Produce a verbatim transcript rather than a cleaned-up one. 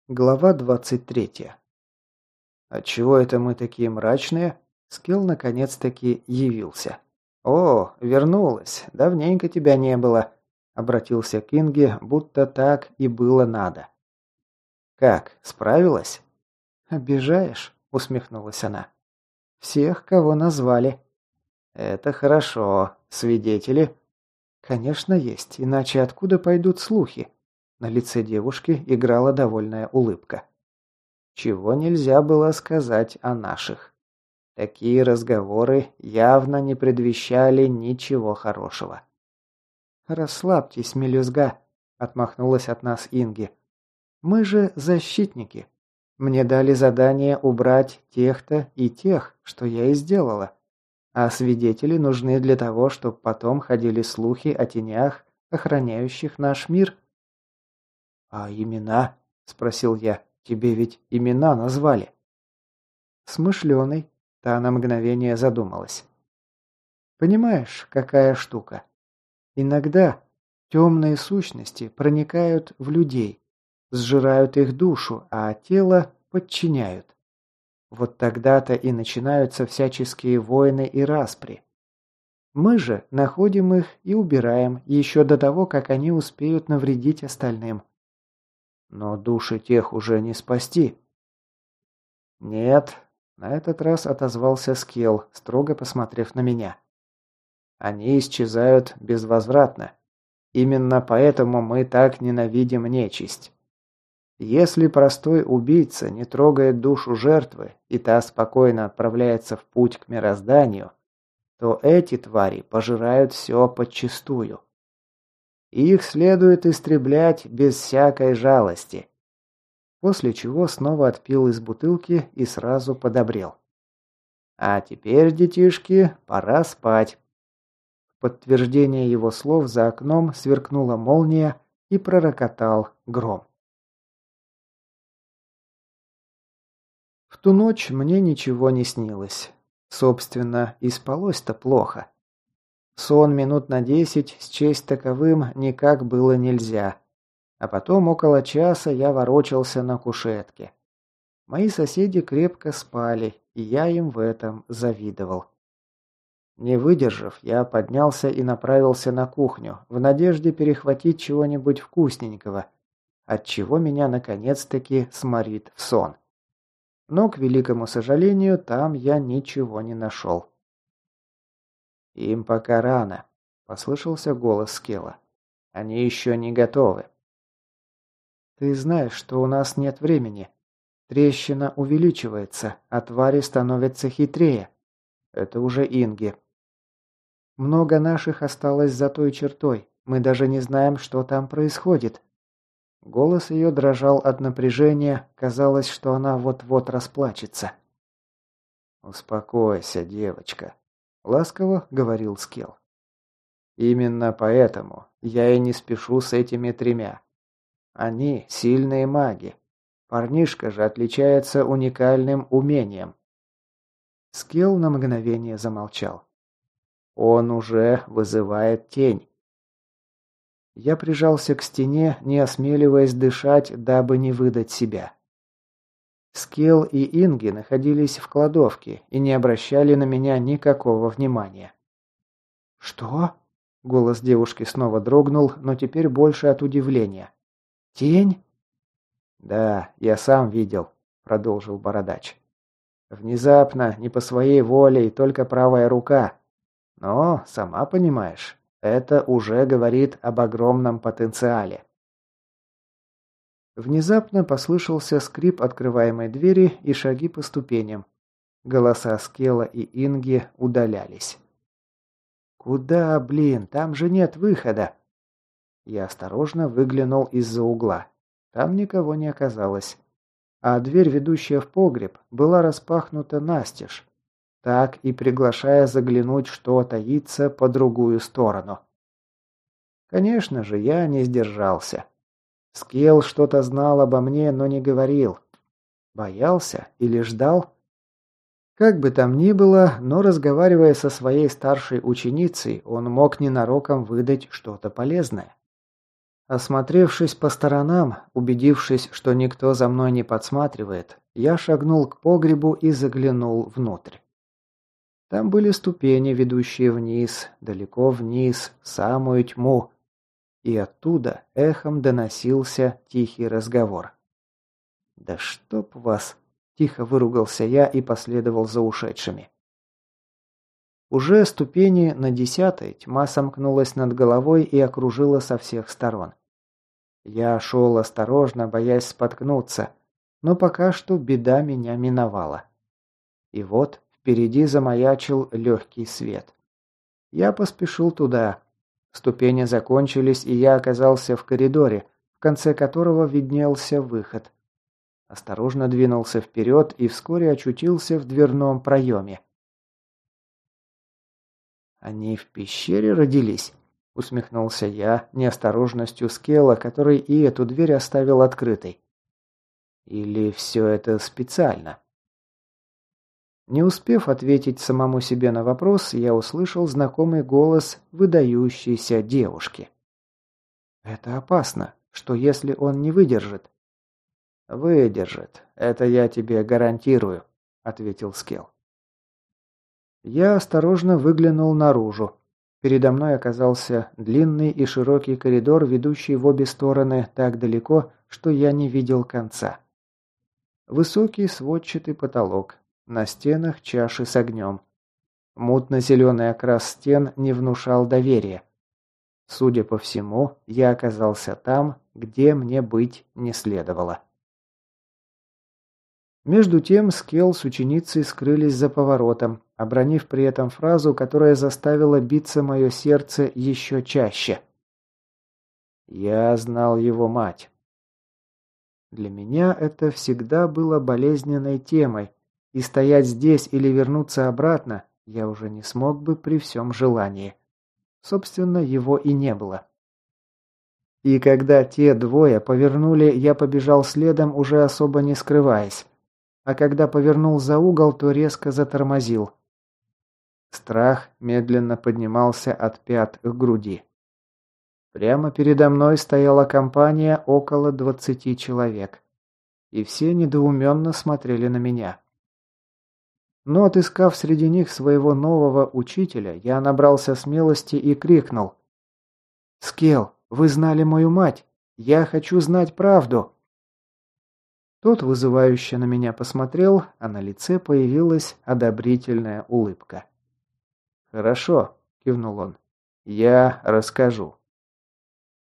Глава двадцать третья. «Отчего это мы такие мрачные?» Скилл наконец-таки явился. «О, вернулась. Давненько тебя не было», — обратился к Инге, будто так и было надо. «Как, справилась?» «Обижаешь?» — усмехнулась она. «Всех, кого назвали». «Это хорошо. Свидетели?» «Конечно, есть, иначе откуда пойдут слухи?» На лице девушки играла довольная улыбка. Чего нельзя было сказать о наших. Такие разговоры явно не предвещали ничего хорошего. «Расслабьтесь, мелюзга», — отмахнулась от нас Инги. «Мы же защитники. Мне дали задание убрать тех-то и тех, что я и сделала. А свидетели нужны для того, чтобы потом ходили слухи о тенях, охраняющих наш мир». «А имена?» – спросил я. «Тебе ведь имена назвали». «Смышленый», – та на мгновение задумалась. «Понимаешь, какая штука? Иногда темные сущности проникают в людей, сжирают их душу, а тело подчиняют. Вот тогда-то и начинаются всяческие войны и распри. Мы же находим их и убираем еще до того, как они успеют навредить остальным. Но души тех уже не спасти». «Нет», — на этот раз отозвался Скелл, строго посмотрев на меня. «Они исчезают безвозвратно. Именно поэтому мы так ненавидим нечисть. Если простой убийца не трогает душу жертвы, и та спокойно отправляется в путь к мирозданию, то эти твари пожирают все подчистую. Их следует истреблять без всякой жалости». После чего снова отпил из бутылки и сразу подобрел. «А теперь, детишки, пора спать». В подтверждение его слов за окном сверкнула молния и пророкотал гром. В ту ночь мне ничего не снилось. Собственно, и спалось-то плохо. Сон минут на десять счесть таковым никак было нельзя. А потом около часа я ворочался на кушетке. Мои соседи крепко спали, и я им в этом завидовал. Не выдержав, я поднялся и направился на кухню, в надежде перехватить чего-нибудь вкусненького, отчего меня наконец-таки сморит в сон. Но, к великому сожалению, там я ничего не нашел. «Им пока рано», — послышался голос Скелла. «Они еще не готовы». «Ты знаешь, что у нас нет времени. Трещина увеличивается, а твари становятся хитрее». Это уже Инги. «Много наших осталось за той чертой. Мы даже не знаем, что там происходит». Голос ее дрожал от напряжения, казалось, что она вот-вот расплачется. «Успокойся, девочка», — ласково говорил Скелл. «Именно поэтому я и не спешу с этими тремя. Они сильные маги. Парнишка же отличается уникальным умением». Скелл на мгновение замолчал. «Он уже вызывает тень». Я прижался к стене, не осмеливаясь дышать, дабы не выдать себя. Скелл и Инги находились в кладовке и не обращали на меня никакого внимания. «Что?» — голос девушки снова дрогнул, но теперь больше от удивления. «Тень?» «Да, я сам видел», — продолжил бородач. «Внезапно, не по своей воле и только правая рука. Но, сама понимаешь, это уже говорит об огромном потенциале». Внезапно послышался скрип открываемой двери и шаги по ступеням. Голоса Скелла и Инги удалялись. «Куда, блин? Там же нет выхода!» Я осторожно выглянул из-за угла. Там никого не оказалось. А дверь, ведущая в погреб, была распахнута настежь, так и приглашая заглянуть, что таится по другую сторону. Конечно же, я не сдержался. Скелл что-то знал обо мне, но не говорил. Боялся или ждал? Как бы там ни было, но разговаривая со своей старшей ученицей, он мог ненароком выдать что-то полезное. Осмотревшись по сторонам, убедившись, что никто за мной не подсматривает, я шагнул к погребу и заглянул внутрь. Там были ступени, ведущие вниз, далеко вниз, в самую тьму, и оттуда эхом доносился тихий разговор. «Да чтоб вас!» – тихо выругался я и последовал за ушедшими. Уже ступени на десятой тьма сомкнулась над головой и окружила со всех сторон. Я шел осторожно, боясь споткнуться, но пока что беда меня миновала. И вот впереди замаячил легкий свет. Я поспешил туда. Ступени закончились, и я оказался в коридоре, в конце которого виднелся выход. Осторожно двинулся вперед и вскоре очутился в дверном проеме. «Они в пещере родились?» — усмехнулся я неосторожностью Скелла, который и эту дверь оставил открытой. «Или все это специально?» Не успев ответить самому себе на вопрос, я услышал знакомый голос выдающейся девушки. «Это опасно. Что если он не выдержит?» «Выдержит. Это я тебе гарантирую», — ответил Скелл. Я осторожно выглянул наружу. Передо мной оказался длинный и широкий коридор, ведущий в обе стороны так далеко, что я не видел конца. Высокий сводчатый потолок. На стенах чаши с огнем. Мутно-зеленый окрас стен не внушал доверия. Судя по всему, я оказался там, где мне быть не следовало. Между тем Скелл с ученицей скрылись за поворотом, обронив при этом фразу, которая заставила биться мое сердце еще чаще. «Я знал его мать». Для меня это всегда было болезненной темой, и стоять здесь или вернуться обратно я уже не смог бы при всем желании. Собственно, его и не было. И когда те двое повернули, я побежал следом, уже особо не скрываясь. А когда повернул за угол, то резко затормозил. Страх медленно поднимался от пят к груди. Прямо передо мной стояла компания около двадцати человек. И все недоуменно смотрели на меня. Но, отыскав среди них своего нового учителя, я набрался смелости и крикнул. «Скелл, вы знали мою мать! Я хочу знать правду!» Тот вызывающе на меня посмотрел, а на лице появилась одобрительная улыбка. «Хорошо», — кивнул он, — «я расскажу».